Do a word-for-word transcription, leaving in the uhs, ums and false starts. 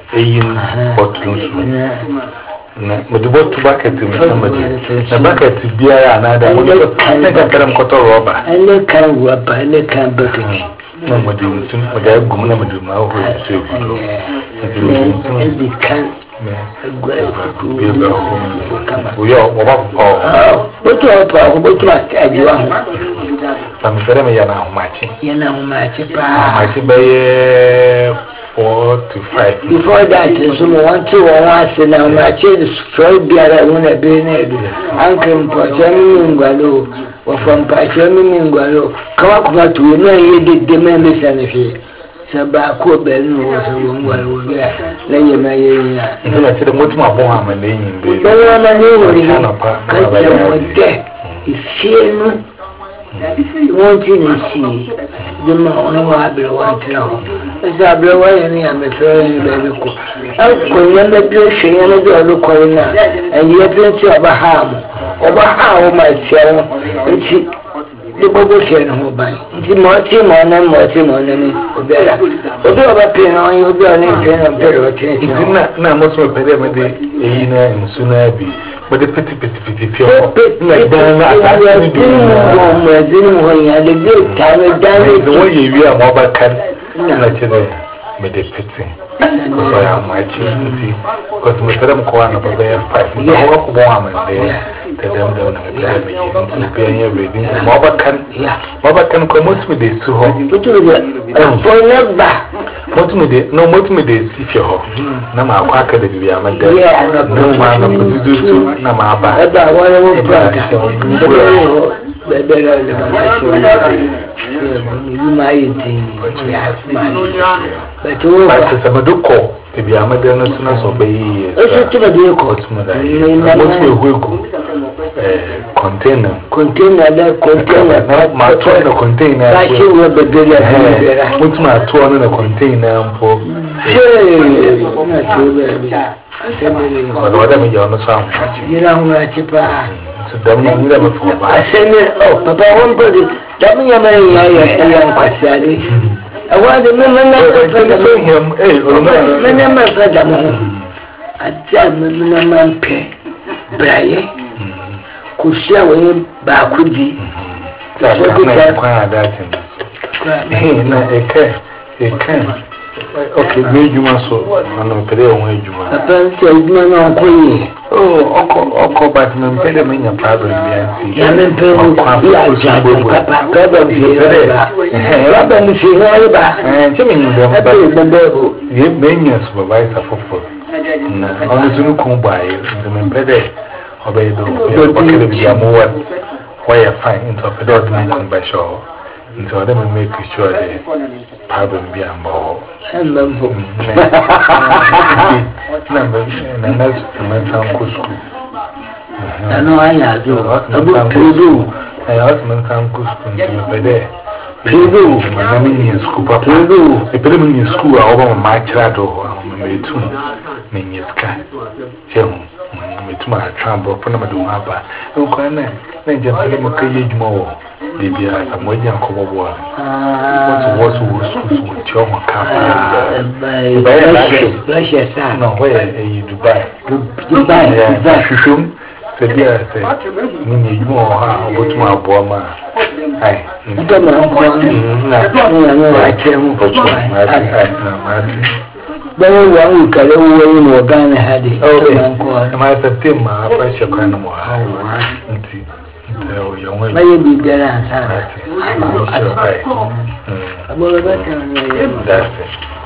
eyin bottle na me do bottle bucket me na me na bucket biara na da mo na ka karam koto rubber ele kan rubber ele kan bucket na mo di ntun mo da gum na mo di ma ho so e ele kan me agwa ku yo wo ba ko boto pa ko boto ajiwa pa me fere me ya na ho machi ya na ho machi pa machi be four to five. Before that, so one two one was now my child is so biara una be na do. Uncle Pochami Ngwalo or from Pachami Ngwalo. Come up to no ye did the members and if he Sabako Benu was a Ngwalo there. Lay my year. And I said, what's my boy? I'm a name. The one I knew was there. Is here. One thing is see, the more I will want to know. As I blow away any I'm a throwing baby cook. I could never do she and a girl look on now, and you have plenty of a harm over how my shell and see the bubble shell who buy. The more team on them, more team on them. Although a pin on you, be on a pen and period. Now, most of the pediment in sooner be. But the petty petty petty pure like that, I didn't want to good time of damage. The way you are mobile can naturally made a petty. Because I am my chin, because my term corner of the five. You walk warm and there, tell them down and be here reading. Mobile can, mobile can come with me this to home. For never. What me de no what me de si fie ho na ma akwa aka da bibia ma da no ma na putu tu na ma ba eba wale mo braka bebe la le ma si you ma yiti ya ma but o ba se ma do ko bibia ma da no so na so be yi o so tu ba de ko ma da mo tu e hu eh container container da container na ma to na container ba shi wo bebe la mo tu ma to na container mpo eh na to be ma do da mi yo no so am ira hu na chipa so da mi ni da me fo ba asene oh papa won body da mi ya mai ya ya ya kwasiade awa de me me na so so him eh o no me na ma fa da mo atia me na ma mpe braye kushia we ba kudi ta na kwa adatin eh na eke eke okay me juma so na pere o wa juma papa se juma na ko yi oh oko oko but me pere me nya problem bi anti ya me pere ya ja papa papa bi ba eh papa mi fi na ba eh che me nyu dem ba ba ba ye me nya supervisor fofo na onu sunu kun bae nti me pere obey do okele bi amowa why fine into a pedal man come by show into them make sure the problem be ambo embo number na nas man san ku school ano aya do abu pedu ay as man san ku school into pede pedu na me ni school papa pedu e pede me ni school a oba ma kira do me tu me ni ska chehu metuma trambo pona maduma ba nko na na jempele makaye djuma wo bibia samoja nkobobo ah what was was was choma kapa Dubai Russia sa no where in Dubai Dubai Dubai shushum sebia se nini djuma ha obotuma abo ma ai ndo ma nko na na na chemu ai na mati bawo wa ukale wo ni ogana hadi oh ma september apa shekwa na mo ha nti nti yo yo baye bi dara sa ati ati abo ba ta ni that's it